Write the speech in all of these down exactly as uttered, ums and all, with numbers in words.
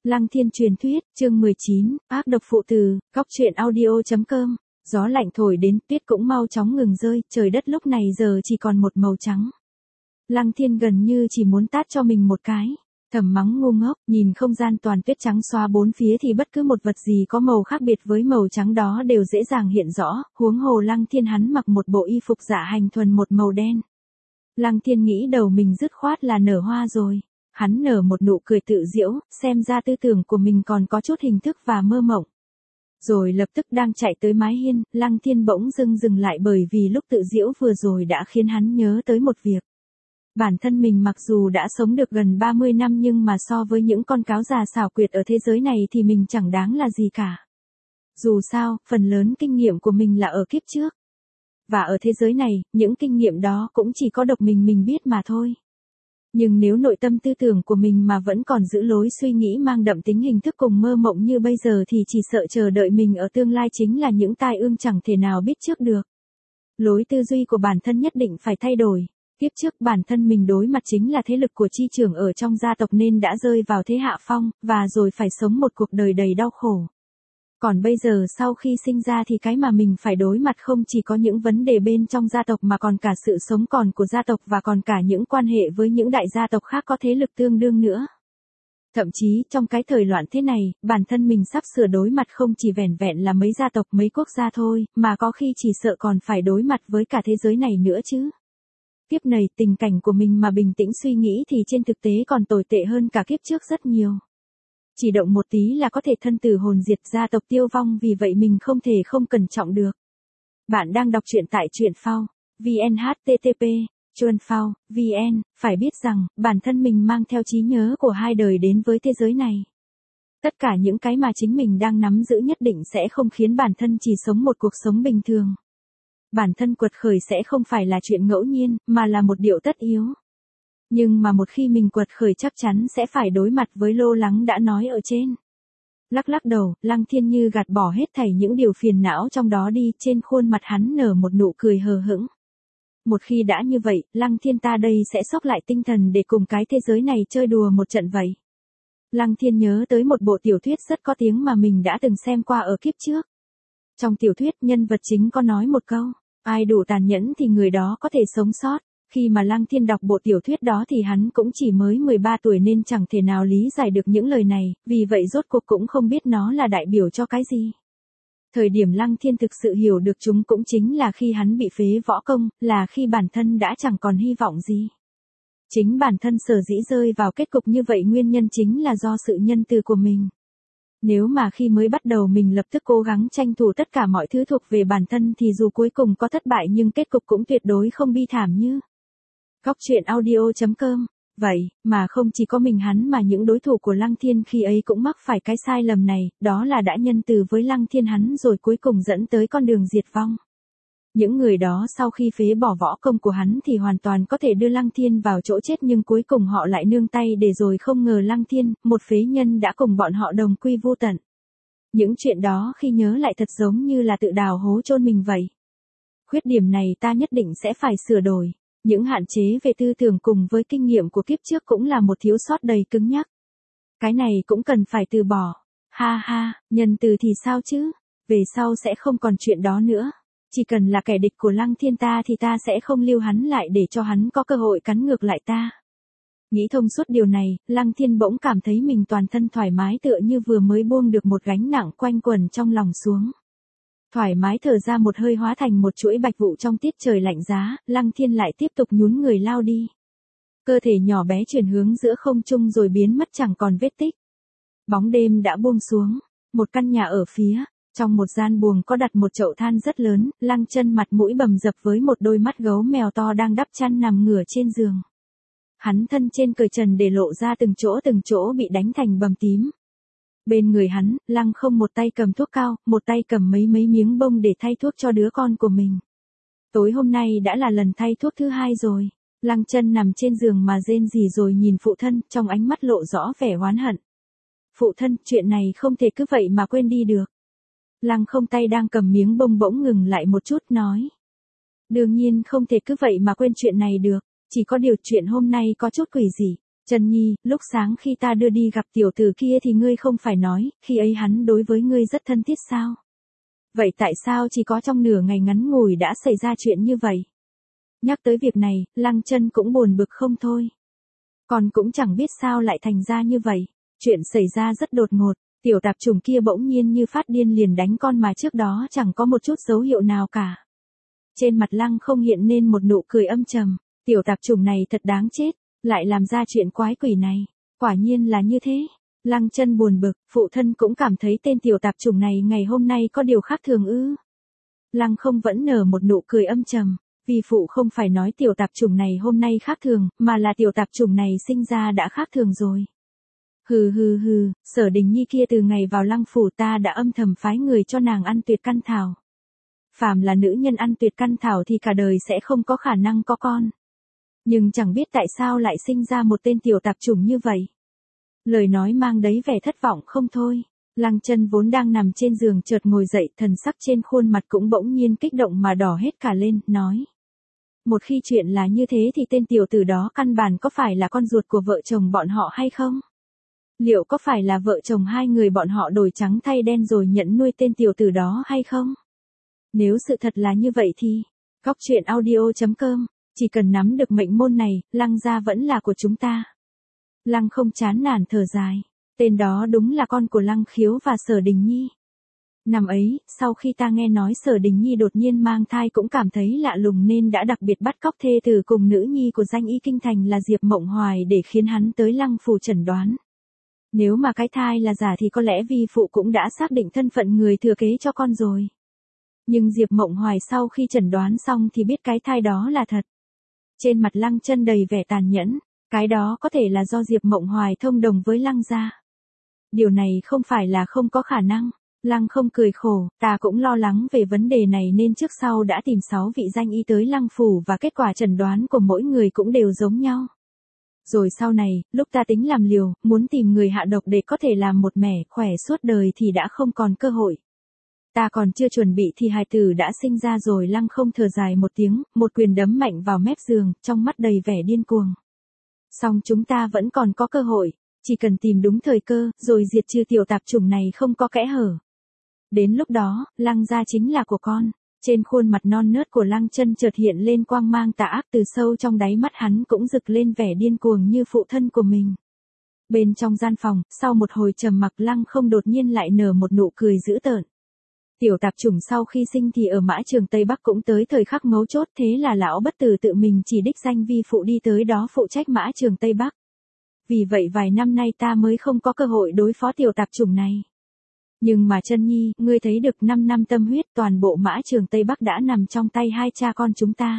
Lăng Thiên truyền thuyết, chương mười chín, ác độc phụ từ, góc truyện audio.com. Gió lạnh thổi đến, tuyết cũng mau chóng ngừng rơi, trời đất lúc này giờ chỉ còn một màu trắng. Lăng Thiên gần như chỉ muốn tát cho mình một cái. Thầm mắng ngu ngốc, nhìn không gian toàn tuyết trắng xóa bốn phía thì bất cứ một vật gì có màu khác biệt với màu trắng đó đều dễ dàng hiện rõ, huống hồ Lăng Thiên hắn mặc một bộ y phục dạ hành thuần một màu đen. Lăng Thiên nghĩ đầu mình dứt khoát là nở hoa rồi. Hắn nở một nụ cười tự giễu, xem ra tư tưởng của mình còn có chút hình thức và mơ mộng. Rồi lập tức đang chạy tới mái hiên, Lăng Thiên bỗng dưng dừng lại bởi vì lúc tự giễu vừa rồi đã khiến hắn nhớ tới một việc. Bản thân mình mặc dù đã sống được gần ba mươi năm nhưng mà so với những con cáo già xảo quyệt ở thế giới này thì mình chẳng đáng là gì cả. Dù sao, phần lớn kinh nghiệm của mình là ở kiếp trước. Và ở thế giới này, những kinh nghiệm đó cũng chỉ có độc mình mình biết mà thôi. Nhưng nếu nội tâm tư tưởng của mình mà vẫn còn giữ lối suy nghĩ mang đậm tính hình thức cùng mơ mộng như bây giờ thì chỉ sợ chờ đợi mình ở tương lai chính là những tai ương chẳng thể nào biết trước được. Lối tư duy của bản thân nhất định phải thay đổi. Tiếp trước bản thân mình đối mặt chính là thế lực của chi trưởng ở trong gia tộc nên đã rơi vào thế hạ phong, và rồi phải sống một cuộc đời đầy đau khổ. Còn bây giờ sau khi sinh ra thì cái mà mình phải đối mặt không chỉ có những vấn đề bên trong gia tộc mà còn cả sự sống còn của gia tộc và còn cả những quan hệ với những đại gia tộc khác có thế lực tương đương nữa. Thậm chí trong cái thời loạn thế này, bản thân mình sắp sửa đối mặt không chỉ vẻn vẹn là mấy gia tộc mấy quốc gia thôi, mà có khi chỉ sợ còn phải đối mặt với cả thế giới này nữa chứ. Kiếp này tình cảnh của mình mà bình tĩnh suy nghĩ thì trên thực tế còn tồi tệ hơn cả kiếp trước rất nhiều. Chỉ động một tí là có thể thân tử hồn diệt, gia tộc tiêu vong, vì vậy mình không thể không cẩn trọng được. Bạn đang đọc truyện tại truyện phao, vn http, truyện phao, vn, phải biết rằng, bản thân mình mang theo trí nhớ của hai đời đến với thế giới này. Tất cả những cái mà chính mình đang nắm giữ nhất định sẽ không khiến bản thân chỉ sống một cuộc sống bình thường. Bản thân quật khởi sẽ không phải là chuyện ngẫu nhiên, mà là một điều tất yếu. Nhưng mà một khi mình quật khởi chắc chắn sẽ phải đối mặt với lo lắng đã nói ở trên. Lắc lắc đầu, Lăng Thiên như gạt bỏ hết thảy những điều phiền não trong đó đi, trên khuôn mặt hắn nở một nụ cười hờ hững. Một khi đã như vậy, Lăng Thiên ta đây sẽ xốc lại tinh thần để cùng cái thế giới này chơi đùa một trận vậy. Lăng Thiên nhớ tới một bộ tiểu thuyết rất có tiếng mà mình đã từng xem qua ở kiếp trước. Trong tiểu thuyết, nhân vật chính có nói một câu, ai đủ tàn nhẫn thì người đó có thể sống sót. Khi mà Lăng Thiên đọc bộ tiểu thuyết đó thì hắn cũng chỉ mới mười ba tuổi nên chẳng thể nào lý giải được những lời này, vì vậy rốt cuộc cũng không biết nó là đại biểu cho cái gì. Thời điểm Lăng Thiên thực sự hiểu được chúng cũng chính là khi hắn bị phế võ công, là khi bản thân đã chẳng còn hy vọng gì. Chính bản thân sở dĩ rơi vào kết cục như vậy nguyên nhân chính là do sự nhân từ của mình. Nếu mà khi mới bắt đầu mình lập tức cố gắng tranh thủ tất cả mọi thứ thuộc về bản thân thì dù cuối cùng có thất bại nhưng kết cục cũng tuyệt đối không bi thảm như. Góc truyện audio.com. Vậy, mà không chỉ có mình hắn mà những đối thủ của Lăng Thiên khi ấy cũng mắc phải cái sai lầm này, đó là đã nhân từ với Lăng Thiên hắn rồi cuối cùng dẫn tới con đường diệt vong. Những người đó sau khi phế bỏ võ công của hắn thì hoàn toàn có thể đưa Lăng Thiên vào chỗ chết nhưng cuối cùng họ lại nương tay để rồi không ngờ Lăng Thiên, một phế nhân đã cùng bọn họ đồng quy vô tận. Những chuyện đó khi nhớ lại thật giống như là tự đào hố chôn mình vậy. Khuyết điểm này ta nhất định sẽ phải sửa đổi. Những hạn chế về tư tưởng cùng với kinh nghiệm của kiếp trước cũng là một thiếu sót đầy cứng nhắc. Cái này cũng cần phải từ bỏ. Ha ha, nhân từ thì sao chứ? Về sau sẽ không còn chuyện đó nữa. Chỉ cần là kẻ địch của Lăng Thiên ta thì ta sẽ không lưu hắn lại để cho hắn có cơ hội cắn ngược lại ta. Nghĩ thông suốt điều này, Lăng Thiên bỗng cảm thấy mình toàn thân thoải mái tựa như vừa mới buông được một gánh nặng quanh quẩn trong lòng xuống. Thoải mái thở ra một hơi hóa thành một chuỗi bạch vụ trong tiết trời lạnh giá, Lăng Thiên lại tiếp tục nhún người lao đi. Cơ thể nhỏ bé chuyển hướng giữa không trung rồi biến mất chẳng còn vết tích. Bóng đêm đã buông xuống, một căn nhà ở phía, trong một gian buồng có đặt một chậu than rất lớn, Lăng Chân mặt mũi bầm dập với một đôi mắt gấu mèo to đang đắp chăn nằm ngửa trên giường. Hắn thân trên cởi trần để lộ ra từng chỗ từng chỗ bị đánh thành bầm tím. Bên người hắn, Lăng Không một tay cầm thuốc cao, một tay cầm mấy mấy miếng bông để thay thuốc cho đứa con của mình. Tối hôm nay đã là lần thay thuốc thứ hai rồi. Lăng Chân nằm trên giường mà rên rỉ rồi nhìn phụ thân, trong ánh mắt lộ rõ vẻ oán hận. Phụ thân, chuyện này không thể cứ vậy mà quên đi được. Lăng Không tay đang cầm miếng bông bỗng ngừng lại một chút nói. Đương nhiên không thể cứ vậy mà quên chuyện này được, chỉ có điều chuyện hôm nay có chút quỷ dị. Trân Nhi, lúc sáng khi ta đưa đi gặp tiểu tử kia thì ngươi không phải nói, khi ấy hắn đối với ngươi rất thân thiết sao? Vậy tại sao chỉ có trong nửa ngày ngắn ngủi đã xảy ra chuyện như vậy? Nhắc tới việc này, Lăng Chân cũng buồn bực không thôi. Còn cũng chẳng biết sao lại thành ra như vậy. Chuyện xảy ra rất đột ngột, tiểu tạp chủng kia bỗng nhiên như phát điên liền đánh con mà trước đó chẳng có một chút dấu hiệu nào cả. Trên mặt Lăng không hiện nên một nụ cười âm trầm, tiểu tạp chủng này thật đáng chết, lại làm ra chuyện quái quỷ này. Quả nhiên là như thế. Lăng Chân buồn bực, phụ thân cũng cảm thấy tên tiểu tạp chủng này ngày hôm nay có điều khác thường ư? Lăng không vẫn nở một nụ cười âm trầm, vì phụ không phải nói tiểu tạp chủng này hôm nay khác thường, mà là tiểu tạp chủng này sinh ra đã khác thường rồi. Hừ hừ hừ, Sở Đình Nhi kia từ ngày vào Lăng phủ ta đã âm thầm phái người cho nàng ăn tuyệt căn thảo. Phàm là nữ nhân ăn tuyệt căn thảo thì cả đời sẽ không có khả năng có con. Nhưng chẳng biết tại sao lại sinh ra một tên tiểu tạp chủng như vậy. Lời nói mang đấy vẻ thất vọng không thôi. Lăng Chân vốn đang nằm trên giường chợt ngồi dậy, thần sắc trên khuôn mặt cũng bỗng nhiên kích động mà đỏ hết cả lên, nói. Một khi chuyện là như thế thì tên tiểu tử đó căn bản có phải là con ruột của vợ chồng bọn họ hay không? Liệu có phải là vợ chồng hai người bọn họ đổi trắng thay đen rồi nhận nuôi tên tiểu tử đó hay không? Nếu sự thật là như vậy thì, góc truyện audio chấm com, chỉ cần nắm được mệnh môn này, Lăng gia vẫn là của chúng ta. Lăng không chán nản thở dài, tên đó đúng là con của Lăng Khiếu và Sở Đình Nhi. Năm ấy, sau khi ta nghe nói Sở Đình Nhi đột nhiên mang thai cũng cảm thấy lạ lùng nên đã đặc biệt bắt cóc thê tử cùng nữ nhi của danh y kinh thành là Diệp Mộng Hoài để khiến hắn tới Lăng phủ chẩn đoán. Nếu mà cái thai là giả thì có lẽ vi phụ cũng đã xác định thân phận người thừa kế cho con rồi. Nhưng Diệp Mộng Hoài sau khi chẩn đoán xong thì biết cái thai đó là thật. Trên mặt Lăng Chân đầy vẻ tàn nhẫn, cái đó có thể là do Diệp Mộng Hoài thông đồng với Lăng gia. Điều này không phải là không có khả năng. Lăng không cười khổ, ta cũng lo lắng về vấn đề này nên trước sau đã tìm sáu vị danh y tới Lăng phủ và kết quả chẩn đoán của mỗi người cũng đều giống nhau. Rồi sau này, lúc ta tính làm liều, muốn tìm người hạ độc để có thể làm một mẻ khỏe suốt đời thì đã không còn cơ hội. Ta còn chưa chuẩn bị thì hài tử đã sinh ra rồi. Lăng không thở dài một tiếng, một quyền đấm mạnh vào mép giường, trong mắt đầy vẻ điên cuồng. Song chúng ta vẫn còn có cơ hội, chỉ cần tìm đúng thời cơ, rồi diệt trừ tiểu tạp chủng này không có kẽ hở. Đến lúc đó, Lăng gia chính là của con. Trên khuôn mặt non nớt của Lăng Chân chợt hiện lên quang mang tà ác, từ sâu trong đáy mắt hắn cũng rực lên vẻ điên cuồng như phụ thân của mình. Bên trong gian phòng, sau một hồi trầm mặc, Lăng không đột nhiên lại nở một nụ cười dữ tợn. Tiểu tạp chủng sau khi sinh thì ở mã trường Tây Bắc cũng tới thời khắc mấu chốt, thế là lão bất tử tự mình chỉ đích danh vi phụ đi tới đó phụ trách mã trường Tây Bắc. Vì vậy vài năm nay ta mới không có cơ hội đối phó tiểu tạp chủng này. Nhưng mà Trân Nhi, ngươi thấy được năm năm tâm huyết toàn bộ mã trường Tây Bắc đã nằm trong tay hai cha con chúng ta.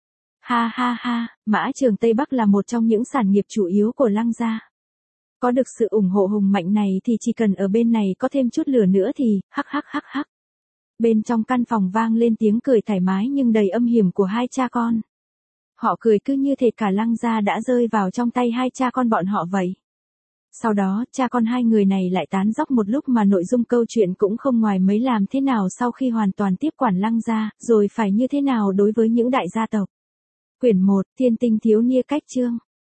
Ha ha ha, mã trường Tây Bắc là một trong những sản nghiệp chủ yếu của Lăng gia. Có được sự ủng hộ hùng mạnh này thì chỉ cần ở bên này có thêm chút lửa nữa thì, hắc hắc hắc hắc. Bên trong căn phòng vang lên tiếng cười thoải mái nhưng đầy âm hiểm của hai cha con. Họ cười cứ như thể cả Lăng gia đã rơi vào trong tay hai cha con bọn họ vậy. Sau đó, cha con hai người này lại tán dóc một lúc mà nội dung câu chuyện cũng không ngoài mấy làm thế nào sau khi hoàn toàn tiếp quản Lăng gia, rồi phải như thế nào đối với những đại gia tộc. Quyển một, Thiên Tinh Thiếu Nia Cách Chương.